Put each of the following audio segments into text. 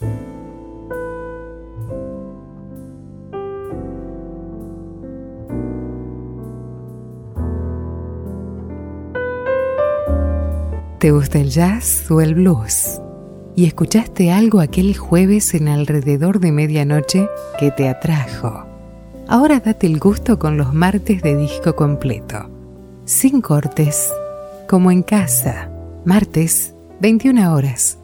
¿Te gusta el jazz o el blues? ¿Y escuchaste algo aquel jueves en alrededor de medianoche que te atrajo? Ahora date el gusto con los martes de disco completo. Sin cortes, como en casa. Martes, 21 horas.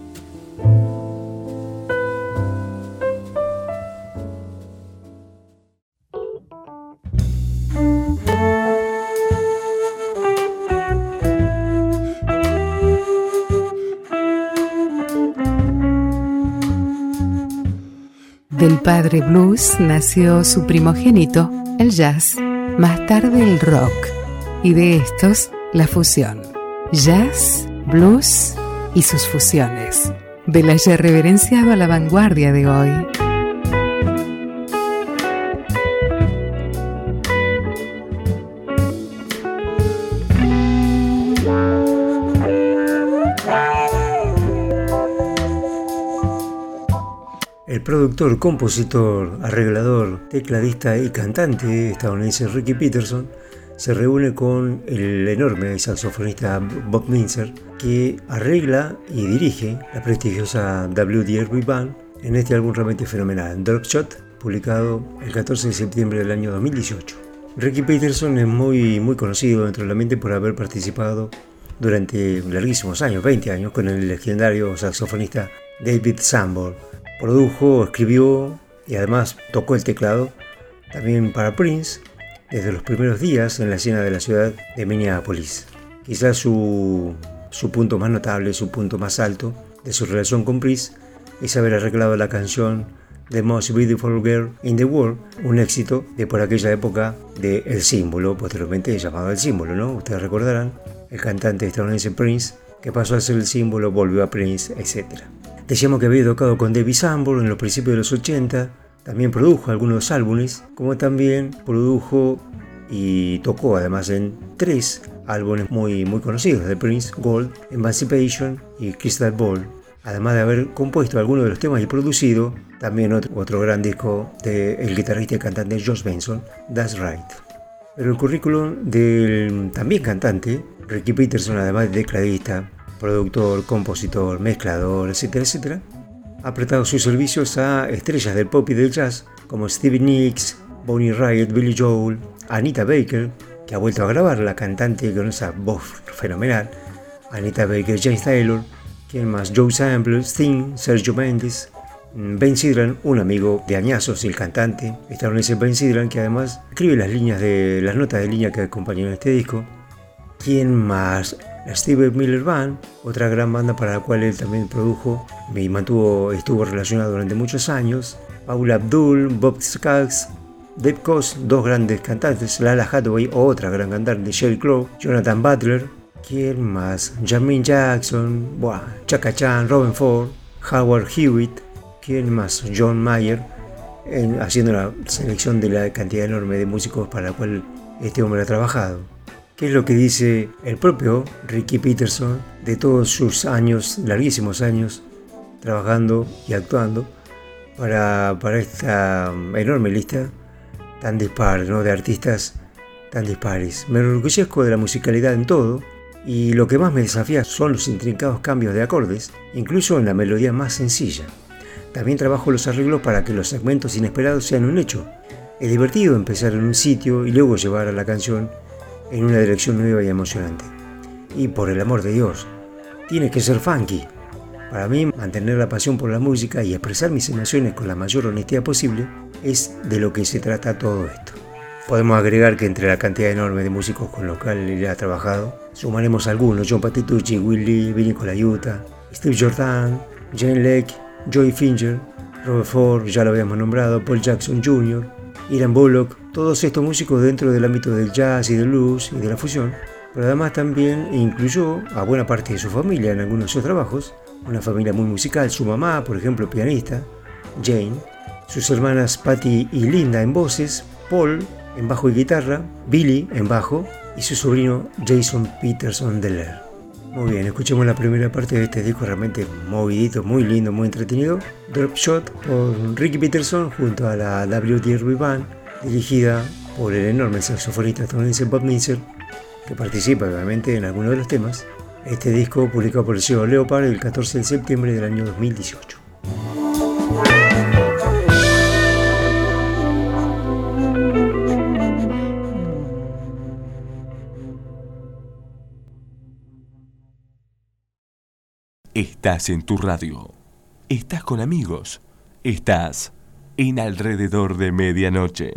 Del padre blues nació su primogénito, el jazz, más tarde el rock, y de estos, la fusión. Jazz, blues y sus fusiones. De la ya reverenciado a la vanguardia de hoy. El productor, compositor, arreglador, tecladista y cantante estadounidense Ricky Peterson se reúne con el enorme saxofonista Bob Mintzer, que arregla y dirige la prestigiosa WDR Band en este álbum realmente fenomenal, Drop Shot, publicado el 14 de septiembre del año 2018. Ricky Peterson es muy conocido dentro del ambiente por haber participado durante larguísimos años, 20 años, con el legendario saxofonista David Sanborn. Produjo, escribió y además tocó el teclado también para Prince desde los primeros días en la escena de la ciudad de Minneapolis. Quizás su punto más notable, su punto más alto de su relación con Prince es haber arreglado la canción The Most Beautiful Girl in the World, un éxito de por aquella época de El Símbolo, posteriormente llamado El Símbolo, ¿no? Ustedes recordarán, el cantante estadounidense Prince, que pasó a ser El Símbolo, volvió a Prince, etc. Decíamos que había tocado con David Sanborn en los principios de los 80, también produjo algunos álbumes, como también produjo y tocó además en 3 álbumes muy conocidos de Prince: Gold, Emancipation y Crystal Ball, además de haber compuesto algunos de los temas y producido también otro gran disco del guitarrista y cantante George Benson, That's Right. Pero el currículum del también cantante Ricky Peterson, además de tecladista, productor, compositor, mezclador, etcétera, ha prestado sus servicios a estrellas del pop y del jazz como Stevie Nicks, Bonnie Raitt, Billy Joel, Anita Baker, que ha vuelto a grabar, la cantante con esa voz fenomenal, Anita Baker, James Taylor, ¿quién más? Joe Sample, Sting, Sergio Mendes, Ben Sidran, un amigo de añazos, el cantante estadounidense Ben Sidran, que además escribe las notas de línea que acompañan este disco. ¿Quién más? La Steve Miller Band, otra gran banda para la cual él también produjo y estuvo relacionado durante muchos años. Paula Abdul, Bob Scaggs, Dave Koz, dos grandes cantantes. Lala Hathaway, otra gran cantante. Sheryl Crow, Jonathan Butler. ¿Quién más? Jermaine Jackson, Chaka Khan, Robin Ford, Howard Hewitt. ¿Quién más? John Mayer, haciendo la selección de la cantidad enorme de músicos para la cual este hombre ha trabajado. ¿Qué es lo que dice el propio Ricky Peterson de todos sus años, larguísimos años, trabajando y actuando para esta enorme lista tan dispar, ¿no?, de artistas tan dispares? Me enorgullezco de la musicalidad en todo, y lo que más me desafía son los intrincados cambios de acordes, incluso en la melodía más sencilla. También trabajo los arreglos para que los segmentos inesperados sean un hecho. Es divertido empezar en un sitio y luego llevar a la canción en una dirección nueva y emocionante. Y por el amor de Dios, tiene que ser funky. Para mí, mantener la pasión por la música y expresar mis emociones con la mayor honestidad posible es de lo que se trata todo esto. Podemos agregar que entre la cantidad enorme de músicos con los cuales él ha trabajado, sumaremos algunos: John Patitucci, Will Lee, Vinnie Colaiuta, Steve Jordan, Jane Lake, Joey Finger, Robert Ford, ya lo habíamos nombrado, Paul Jackson Jr., Ian Bullock, todos estos músicos dentro del ámbito del jazz y del blues y de la fusión, pero además también incluyó a buena parte de su familia en algunos de sus trabajos, una familia muy musical, su mamá, por ejemplo, pianista, Jane, sus hermanas Patty y Linda en voces, Paul en bajo y guitarra, Billy en bajo y su sobrino Jason Peterson Deller. Muy bien, escuchemos la primera parte de este disco realmente movidito, muy lindo, muy entretenido. Drop Shot por Ricky Peterson junto a la WDRB Band, dirigida por el enorme saxofonista estadounidense Bob Mintzer, que participa obviamente en algunos de los temas. Este disco publicado por el sello Leopard el 14 de septiembre del año 2018. Estás en tu radio. Estás con amigos. Estás en Alrededor de Medianoche.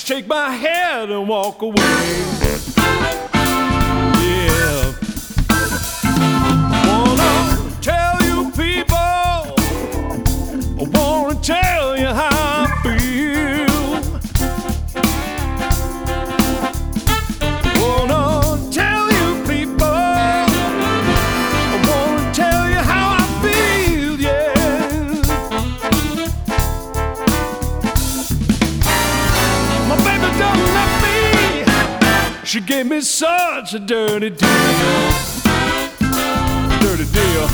shake my head and walk away. Yeah. Wanna tell you people, I wanna tell you how I feel. Wanna tell you people, I wanna tell you how I feel, yeah. My baby done left me, she gave me such a dirty deal. Dirty deal.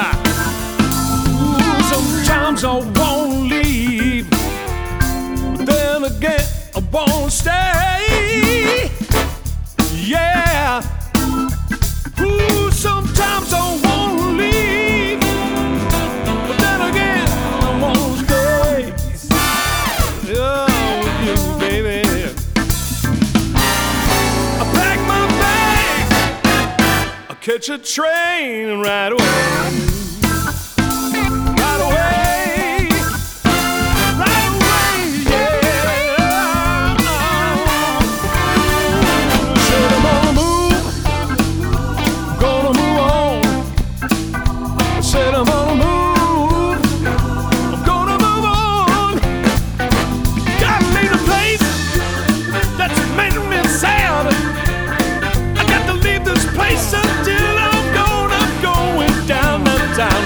Ooh, sometimes I won't leave, but then again I won't stay. Yeah. Ooh, sometimes I won't leave, but then again I won't stay. Oh, with you, baby. I pack my bags, I catch a train right away. Right away, right away, yeah. Said I'm gonna move, gonna move on. Said I'm gonna move, I'm gonna move on. Gotta leave the place that's making me sad. I got to leave this place until I'm going down to town.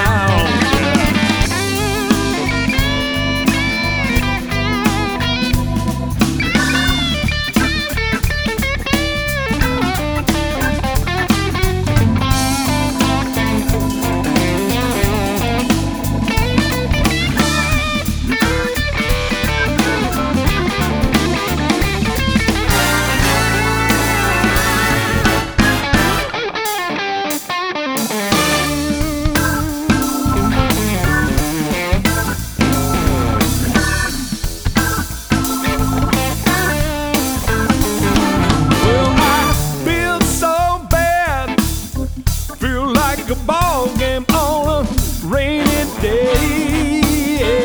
Well, I feel so bad, feel like a ball game on a rainy day.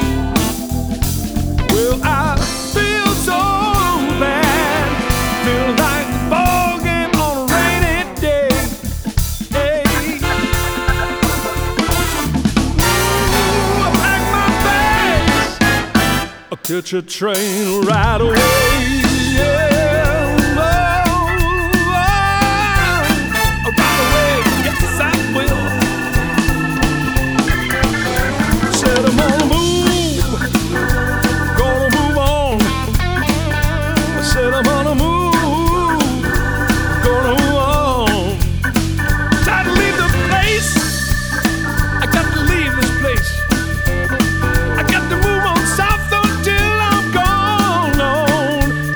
Well, I feel so bad, feel like a ball game on a rainy day. Hey. Ooh, I pack my bags, I catch a train right away. Yeah. Right away, yes I will. Said I'm gonna move, gonna move on. I said I'm gonna move, gonna move on. Time to leave the place, I got to leave this place. I got to move on south until I'm gone on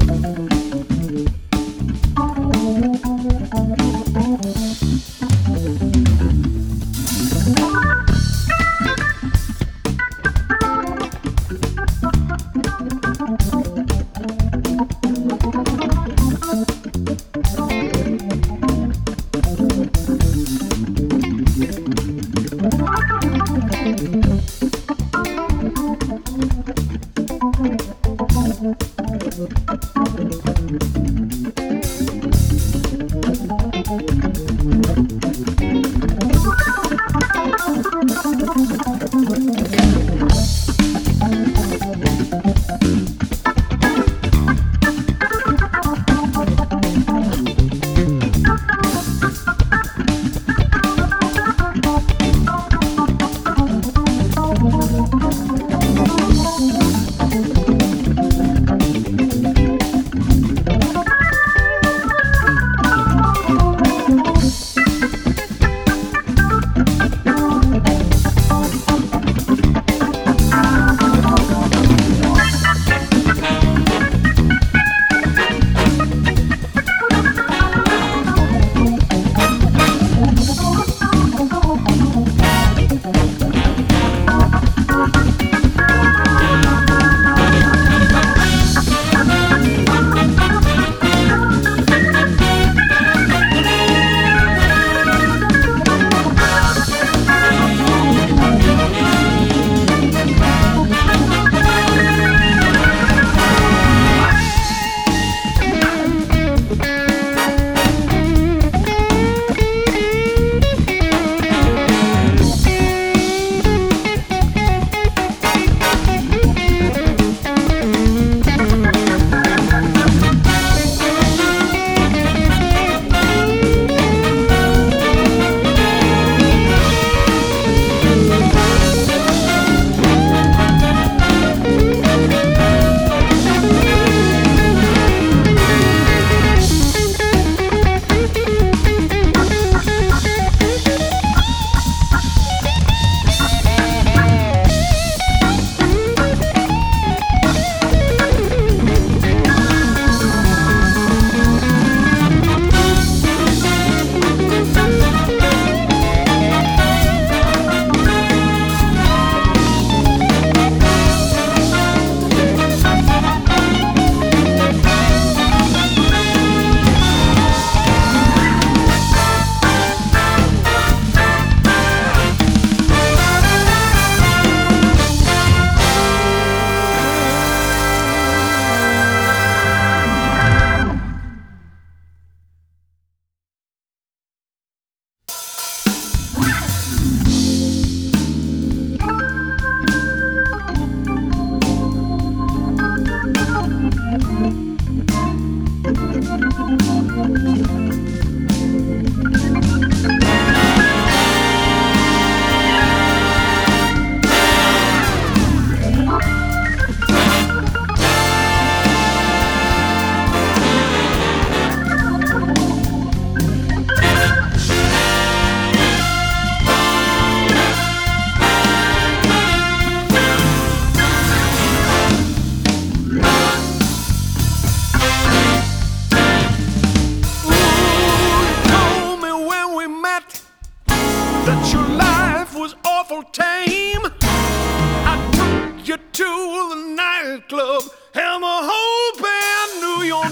nightclub, and the whole band knew your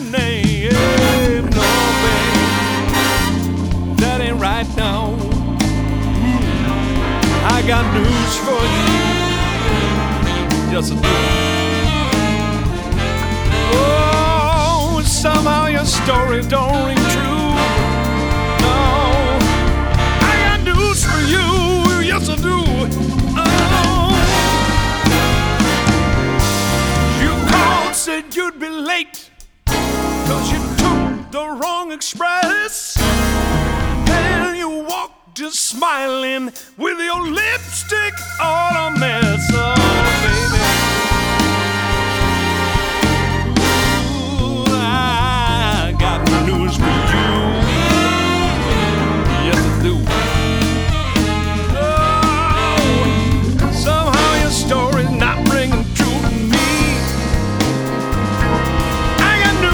name. No, babe, that ain't right now. I got news for you. Yes, I do. Oh, somehow your story don't ring true. No, I got news for you. Yes, I do. Said you'd be late 'cause you took the wrong express, and you walked just smiling with your lipstick all a mess. Oh, baby, ooh, I got news for you. Yes, I do. Oh, somehow your story's not ringing true to me.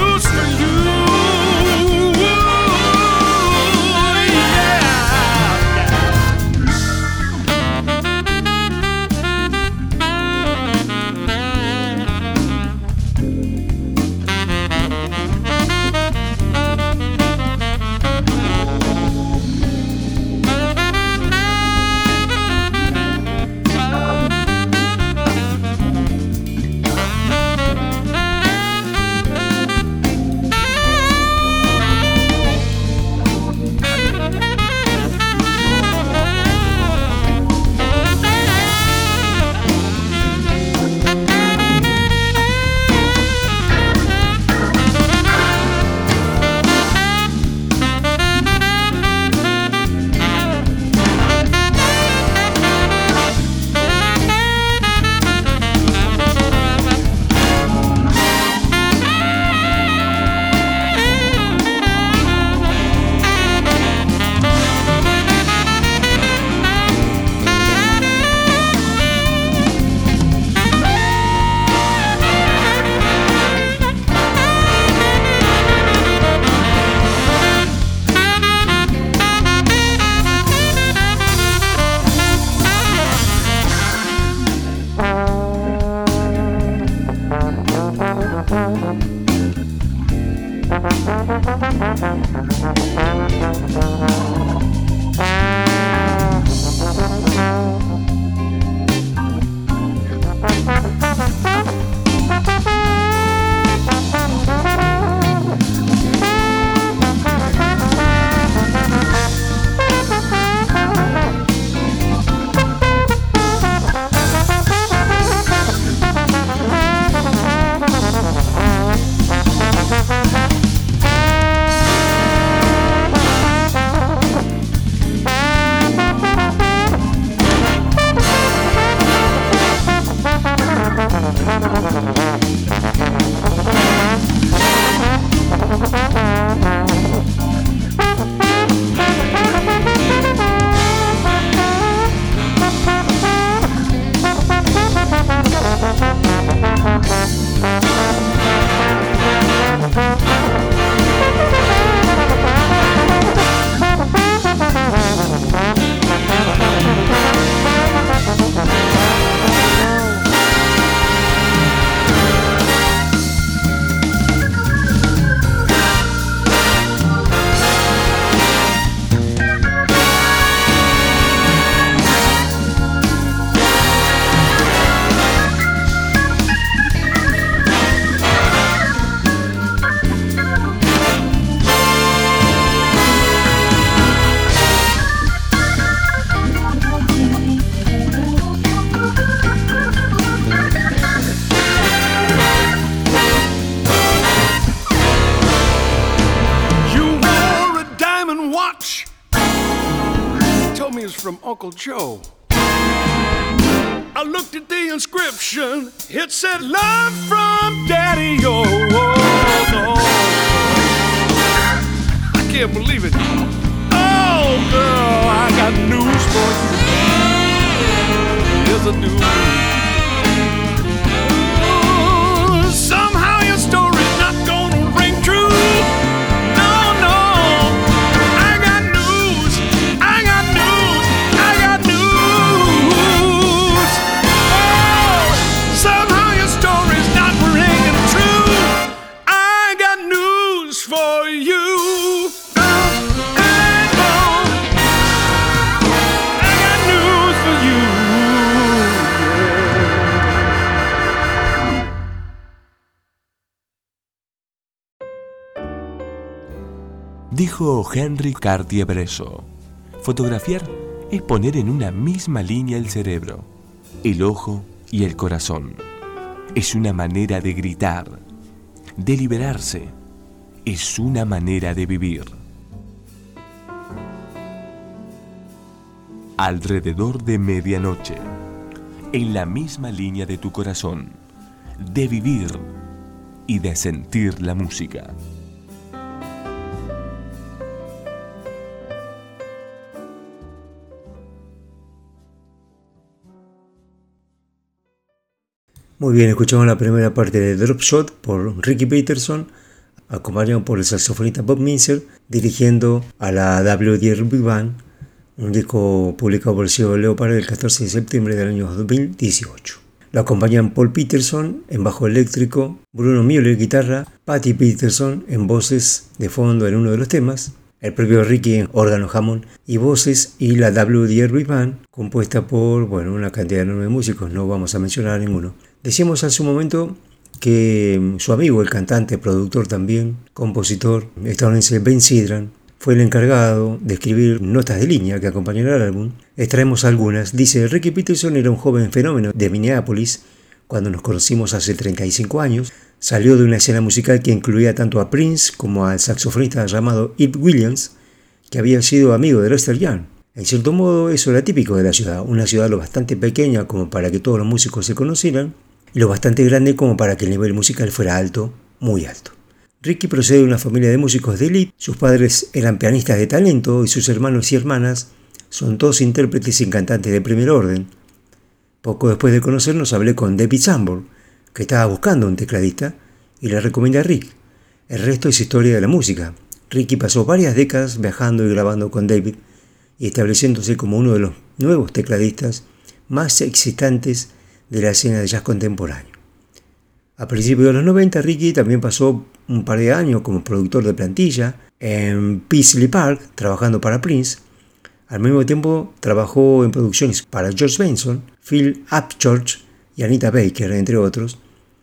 Uncle Joe. I looked at the inscription. It said, "Love from Daddy." Oh, no. I can't believe it. Oh, girl, I got news for you. Yes, I do. Oh, somehow your story's not gonna ring true. Dijo Henry Cartier-Bresson, fotografiar es poner en una misma línea el cerebro, el ojo y el corazón. Es una manera de gritar, de liberarse, es una manera de vivir. Alrededor de medianoche, en la misma línea de tu corazón, de vivir y de sentir la música. Muy bien, escuchamos la primera parte de Drop Shot por Ricky Peterson, acompañado por el saxofonista Bob Mintzer, dirigiendo a la WDR Big Band, un disco publicado por el sello Leopard el 14 de septiembre del año 2018. Lo acompañan Paul Peterson en bajo eléctrico, Bruno Müller guitarra, Patty Peterson en voces de fondo en uno de los temas, el propio Ricky en órgano Hammond y voces, y la WDR Big Band compuesta por una cantidad enorme de músicos, no vamos a mencionar a ninguno. Decíamos hace un momento que su amigo, el cantante, productor también, compositor estadounidense Ben Sidran, fue el encargado de escribir notas de línea que acompañan al álbum. Extraemos algunas. Dice: Ricky Peterson era un joven fenómeno de Minneapolis cuando nos conocimos hace 35 años. Salió de una escena musical que incluía tanto a Prince como al saxofonista llamado Eve Williams, que había sido amigo de Lester Young. En cierto modo eso era típico de la ciudad, una ciudad lo bastante pequeña como para que todos los músicos se conocieran, y lo bastante grande como para que el nivel musical fuera alto, muy alto. Ricky procede de una familia de músicos de élite, sus padres eran pianistas de talento y sus hermanos y hermanas son todos intérpretes y cantantes de primer orden. Poco después de conocernos hablé con David Sanborn, que estaba buscando un tecladista, y le recomendé a Rick. El resto es historia de la música. Ricky pasó varias décadas viajando y grabando con David y estableciéndose como uno de los nuevos tecladistas más excitantes de la escena de jazz contemporáneo. A principios de los 90, Ricky también pasó un par de años como productor de plantilla en Paisley Park, trabajando para Prince. Al mismo tiempo trabajó en producciones para George Benson, Phil Upchurch y Anita Baker, entre otros,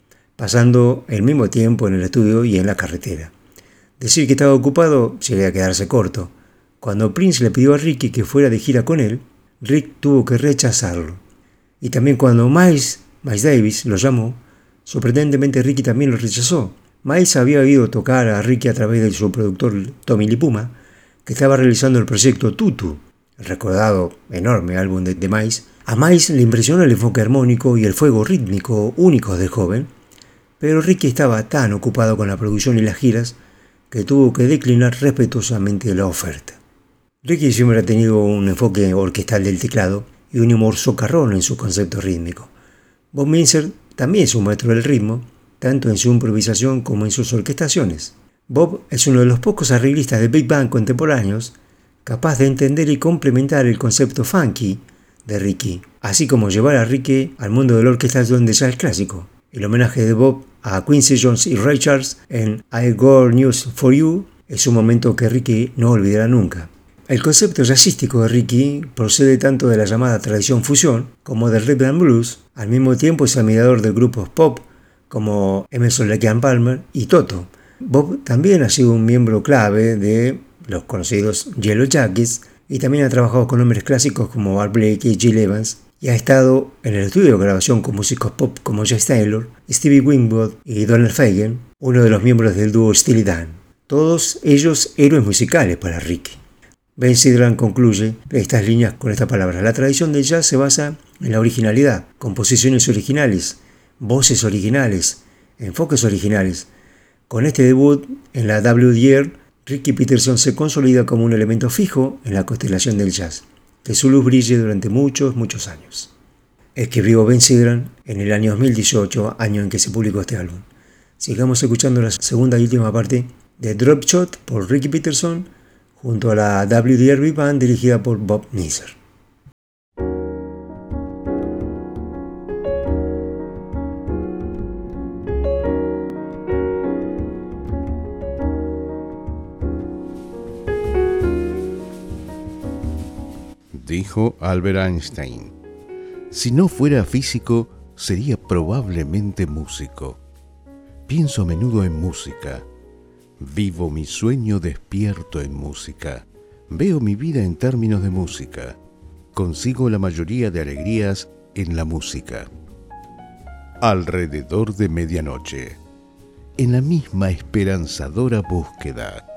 pasando el mismo tiempo en el estudio y en la carretera. Decir que estaba ocupado sería quedarse corto. Cuando Prince le pidió a Ricky que fuera de gira con él, Rick tuvo que rechazarlo. Y también cuando Miles Davis lo llamó, sorprendentemente Ricky también lo rechazó. Miles había oído tocar a Ricky a través de su productor Tommy Lee Puma, que estaba realizando el proyecto Tutu, el recordado enorme álbum de Miles. A Miles le impresionó el enfoque armónico y el fuego rítmico únicos del joven, pero Ricky estaba tan ocupado con la producción y las giras que tuvo que declinar respetuosamente la oferta. Ricky siempre ha tenido un enfoque orquestal del teclado y un humor socarrón en su concepto rítmico. Bob Mintzer también es un maestro del ritmo, tanto en su improvisación como en sus orquestaciones. Bob es uno de los pocos arreglistas de Big Band contemporáneos capaz de entender y complementar el concepto funky de Ricky, así como llevar a Ricky al mundo de la orquestación de jazz clásico. El homenaje de Bob a Quincy Jones y Ray Charles en I Got News for You es un momento que Ricky no olvidará nunca. El concepto jazzístico de Ricky procede tanto de la llamada tradición fusión como del rhythm and blues. Al mismo tiempo es admirador de grupos pop como Emerson, Lake and Palmer y Toto. Bob también ha sido un miembro clave de los conocidos Yellow Jackets y también ha trabajado con hombres clásicos como Art Blakey y Gil Evans, y ha estado en el estudio de grabación con músicos pop como James Taylor, Stevie Winwood y Donald Fagen, uno de los miembros del dúo Steely Dan. Todos ellos héroes musicales para Ricky. Ben Sidran concluye estas líneas con esta palabra: la tradición del jazz se basa en la originalidad, composiciones originales, voces originales, enfoques originales. Con este debut en la WDR, Ricky Peterson se consolida como un elemento fijo en la constelación del jazz, que su luz brille durante muchos años. Escribió Ben Sidran en el año 2018, año en que se publicó este álbum. Sigamos escuchando la segunda y última parte de Drop Shot por Ricky Peterson, junto a la WDR Big Band dirigida por Bob Mintzer. Dijo Albert Einstein: si no fuera físico, sería probablemente músico. Pienso a menudo en música. Vivo mi sueño despierto en música. Veo mi vida en términos de música. Consigo la mayoría de alegrías en la música. Alrededor de medianoche, en la misma esperanzadora búsqueda.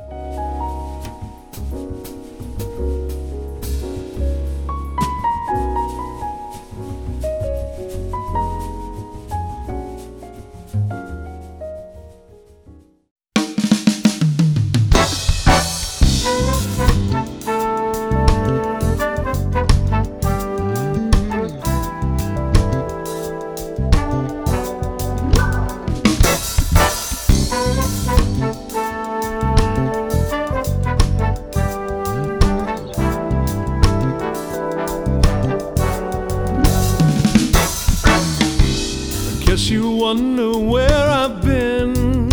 You wonder where I've been.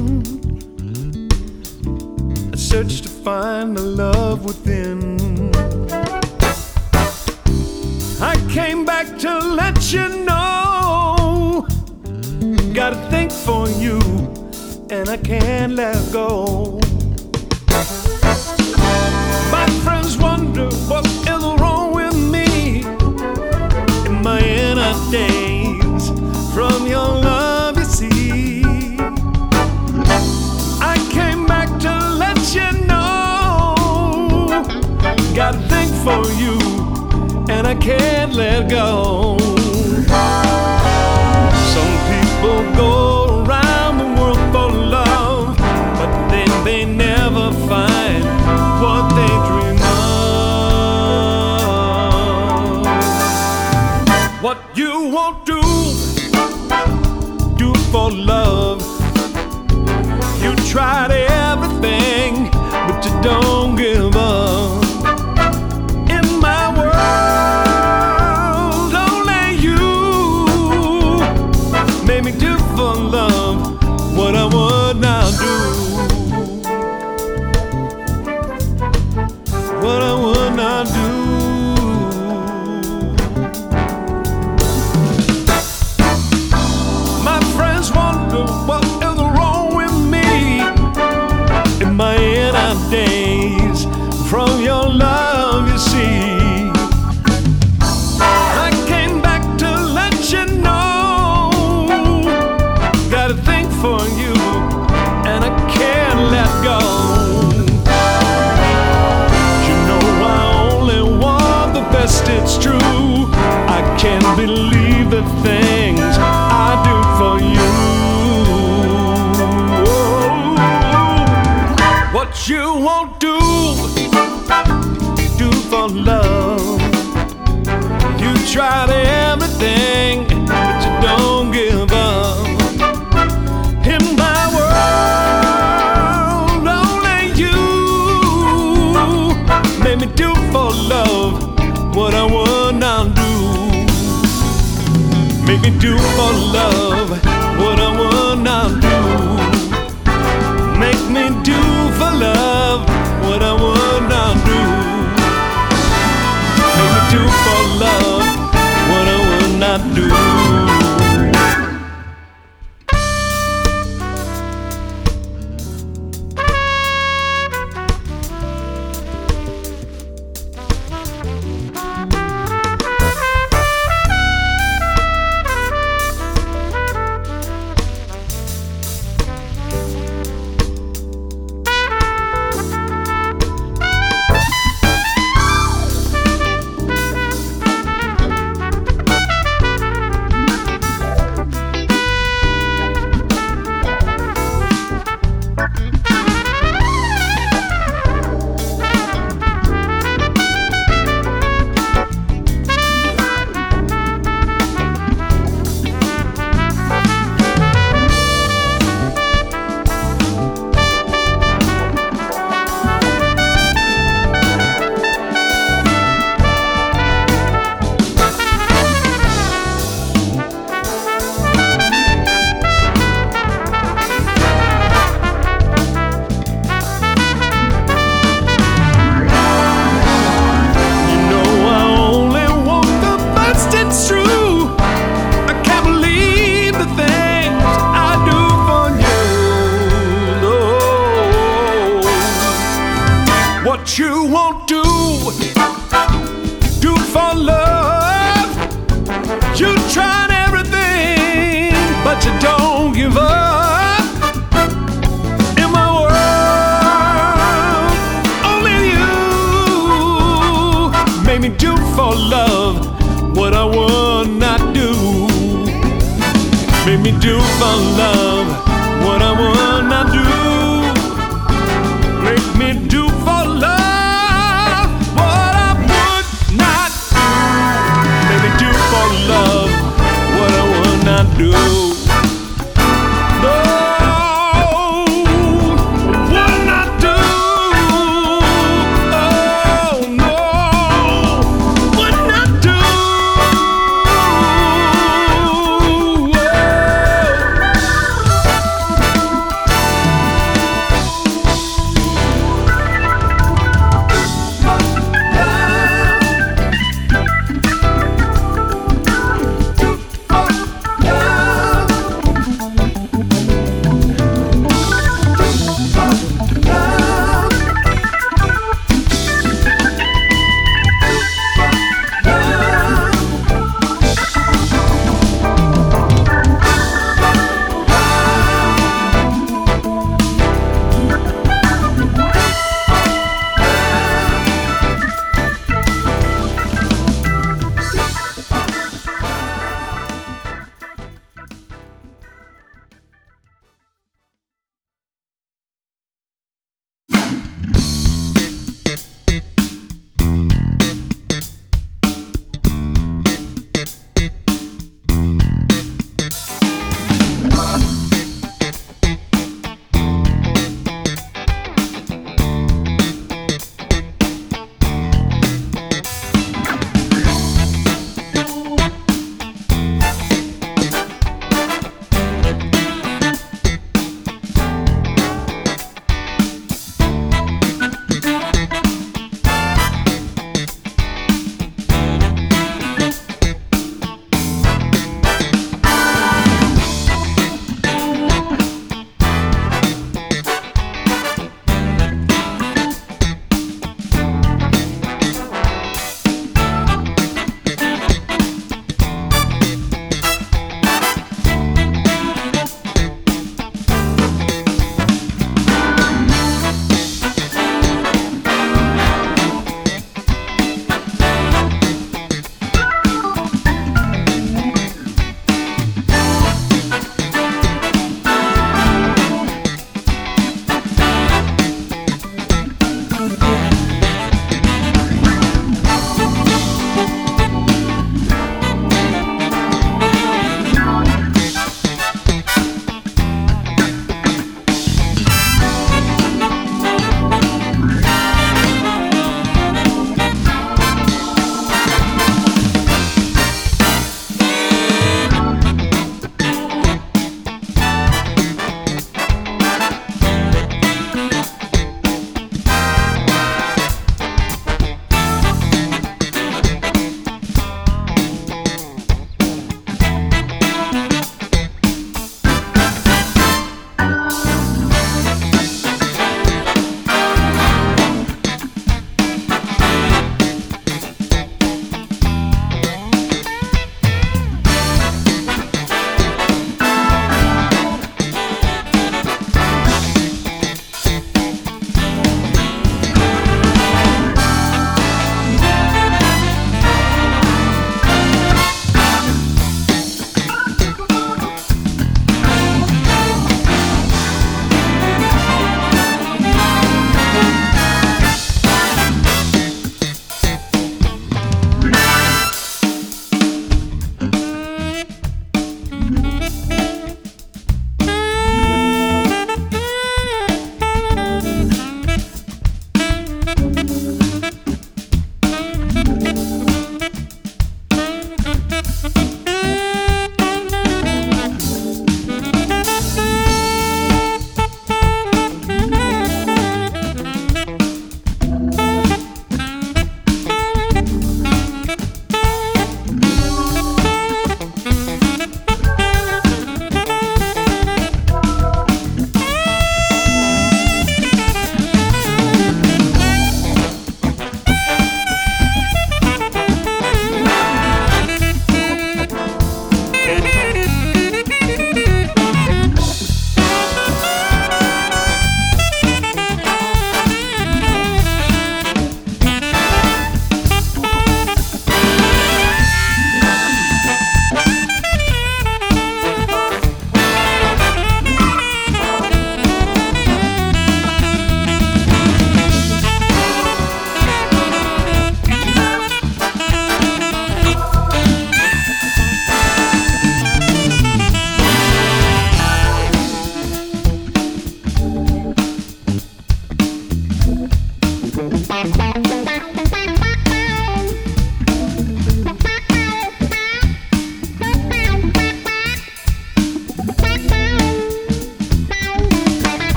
I searched to find the love within. I came back to let you know. Got a thing for you, and I can't let go. My friends wonder what is wrong with me in my inner days. From your love, you see, I came back to let you know. Got a thing for you, and I can't let go. Some people go around the world for love, but then they never find what they dream of. What you won't do for love, you tried everything, but you don't give up. In my world, only you made me do for love what I would not do. what you won't do for love. You tried everything, but you don't give up. In my world, only you made me do for love what I would not do. Make me do for love what I would not do. Make me do for love what I would not do. Make me do for love what I would not do.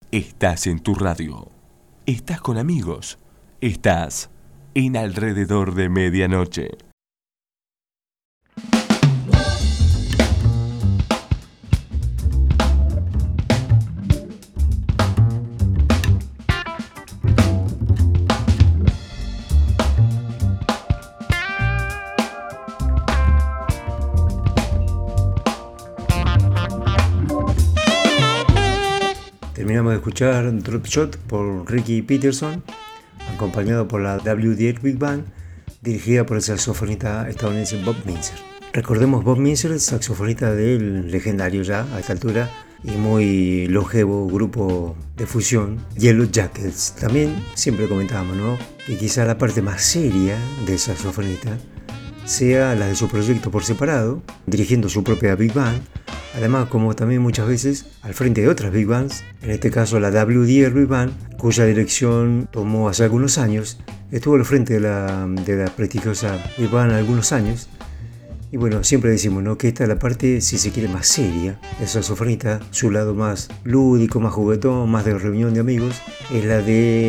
Estás en tu radio. Estás con amigos. Estás en Alrededor de Medianoche. Terminamos de escuchar Drop Shot por Ricky Peterson, acompañado por la WDR Big Band, dirigida por el saxofonista estadounidense Bob Mintzer. Recordemos, Bob Mintzer, saxofonista del legendario ya a esta altura y muy longevo grupo de fusión Yellow Jackets. También siempre comentábamos, ¿no?, que quizá la parte más seria del saxofonista sea la de su proyecto por separado, dirigiendo su propia Big Band. Además, como también muchas veces al frente de otras Big Bands, en este caso la WDR Big Band, cuya dirección tomó hace algunos años, estuvo al frente de la prestigiosa Big Band algunos años. Y bueno, siempre decimos, ¿no?, que esta es la parte, si se quiere, más seria del saxofonista, su lado más lúdico, más juguetón, más de reunión de amigos, es la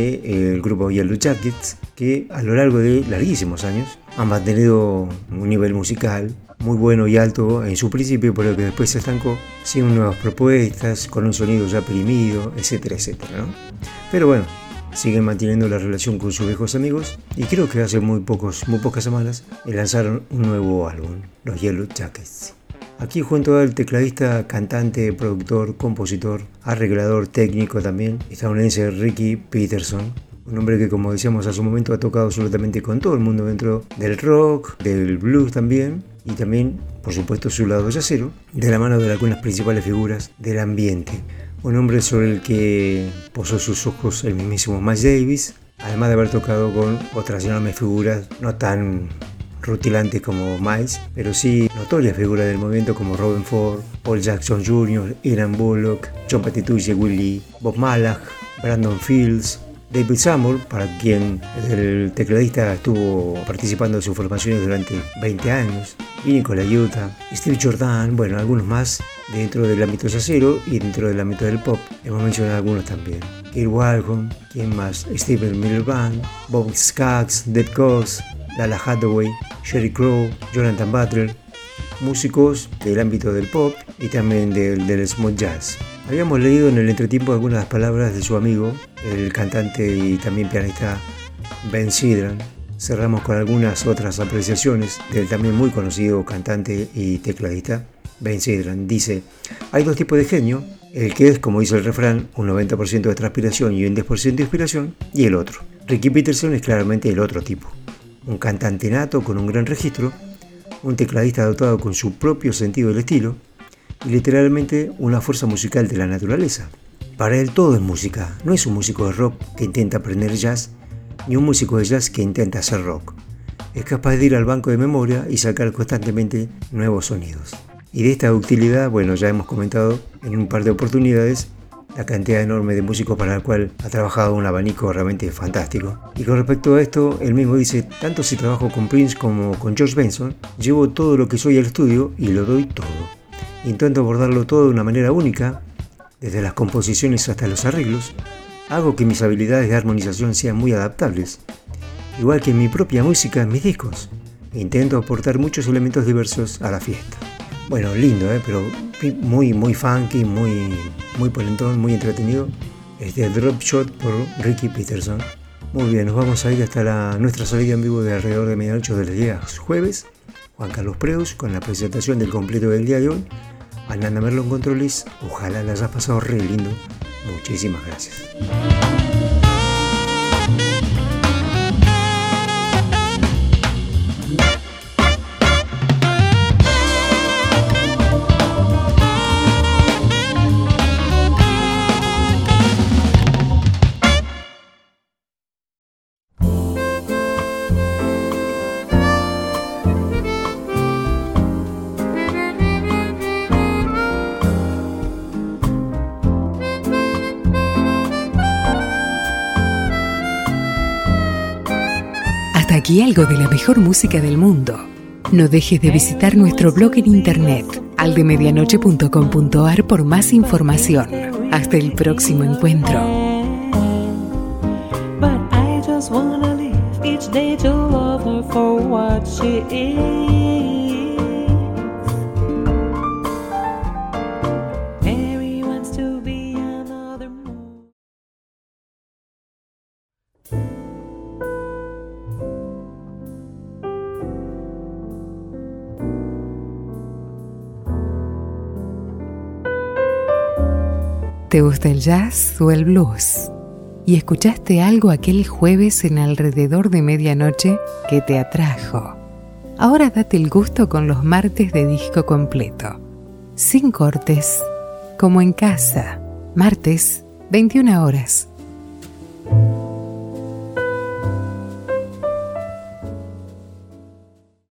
del grupo Yellow Jackets, que a lo largo de larguísimos años han mantenido un nivel musical muy bueno y alto en su principio, pero que después se estancó sin nuevas propuestas, con un sonido ya perimido, etcétera, etcétera, ¿no? Pero bueno, siguen manteniendo la relación con sus viejos amigos y creo que hace muy pocas semanas lanzaron un nuevo álbum, los Yellow Jackets. Aquí junto al tecladista, cantante, productor, compositor, arreglador, técnico también, estadounidense Ricky Peterson, un hombre que, como decíamos hace un momento, ha tocado absolutamente con todo el mundo dentro del rock, del blues también, y también, por supuesto, su lado jazzero, de la mano de algunas principales figuras del ambiente. Un hombre sobre el que posó sus ojos el mismísimo Miles Davis, además de haber tocado con otras enormes figuras, no tan rutilantes como Miles, pero sí notorias figuras del movimiento como Robben Ford, Paul Jackson Jr., Ian Bullock, John Petitucci, Will Lee, Bob Malach, Brandon Fields, David Seymour, para quien el tecladista estuvo participando de sus formaciones durante 20 años, y Nicola Utah, Steve Jordan, bueno, algunos más dentro del ámbito jazzero y dentro del ámbito del pop. Hemos mencionado algunos también. Kirk Whalum, ¿quién más? Stephen Miller Band, Bob Skaggs, Dead Coast, Lala Hathaway, Sheryl Crow, Jonathan Butler, músicos del ámbito del pop y también del smooth jazz. Habíamos leído en el entretiempo algunas palabras de su amigo, el cantante y también pianista Ben Sidran. Cerramos con algunas otras apreciaciones del también muy conocido cantante y tecladista Ben Sidran. Dice: hay dos tipos de genio, el que es, como dice el refrán, un 90% de transpiración y un 10% de inspiración, y el otro. Ricky Peterson es claramente el otro tipo. Un cantante nato con un gran registro, un tecladista dotado con su propio sentido del estilo, y literalmente una fuerza musical de la naturaleza. Para él todo es música, no es un músico de rock que intenta aprender jazz, ni un músico de jazz que intenta hacer rock. Es capaz de ir al banco de memoria y sacar constantemente nuevos sonidos. Y de esta utilidad, bueno, ya hemos comentado en un par de oportunidades la cantidad enorme de músicos para la cual ha trabajado, un abanico realmente fantástico. Y con respecto a esto, él mismo dice: tanto si trabajo con Prince como con George Benson, llevo todo lo que soy al estudio y lo doy todo. Intento abordarlo todo de una manera única, desde las composiciones hasta los arreglos. Hago que mis habilidades de armonización sean muy adaptables, igual que en mi propia música en mis discos. Intento aportar muchos elementos diversos a la fiesta. Bueno, lindo, pero muy funky, muy polentón, muy entretenido. Drop Shot por Ricky Peterson. Muy bien, nos vamos a ir hasta nuestra salida en vivo de alrededor de medianoche de los días jueves. Juan Carlos Preus con la presentación del completo del día de hoy. Ananda Merlo en controles. Ojalá la hayas pasado re lindo. Muchísimas gracias. Aquí algo de la mejor música del mundo. No dejes de visitar nuestro blog en internet, aldemedianoche.com.ar, por más información. Hasta el próximo encuentro. But I just wanna live each day to love her for what she is. Mary wants to be another moon. ¿Te gusta el jazz o el blues? ¿Y escuchaste algo aquel jueves en alrededor de medianoche que te atrajo? Ahora date el gusto con los martes de disco completo. Sin cortes, como en casa. Martes, 21 horas.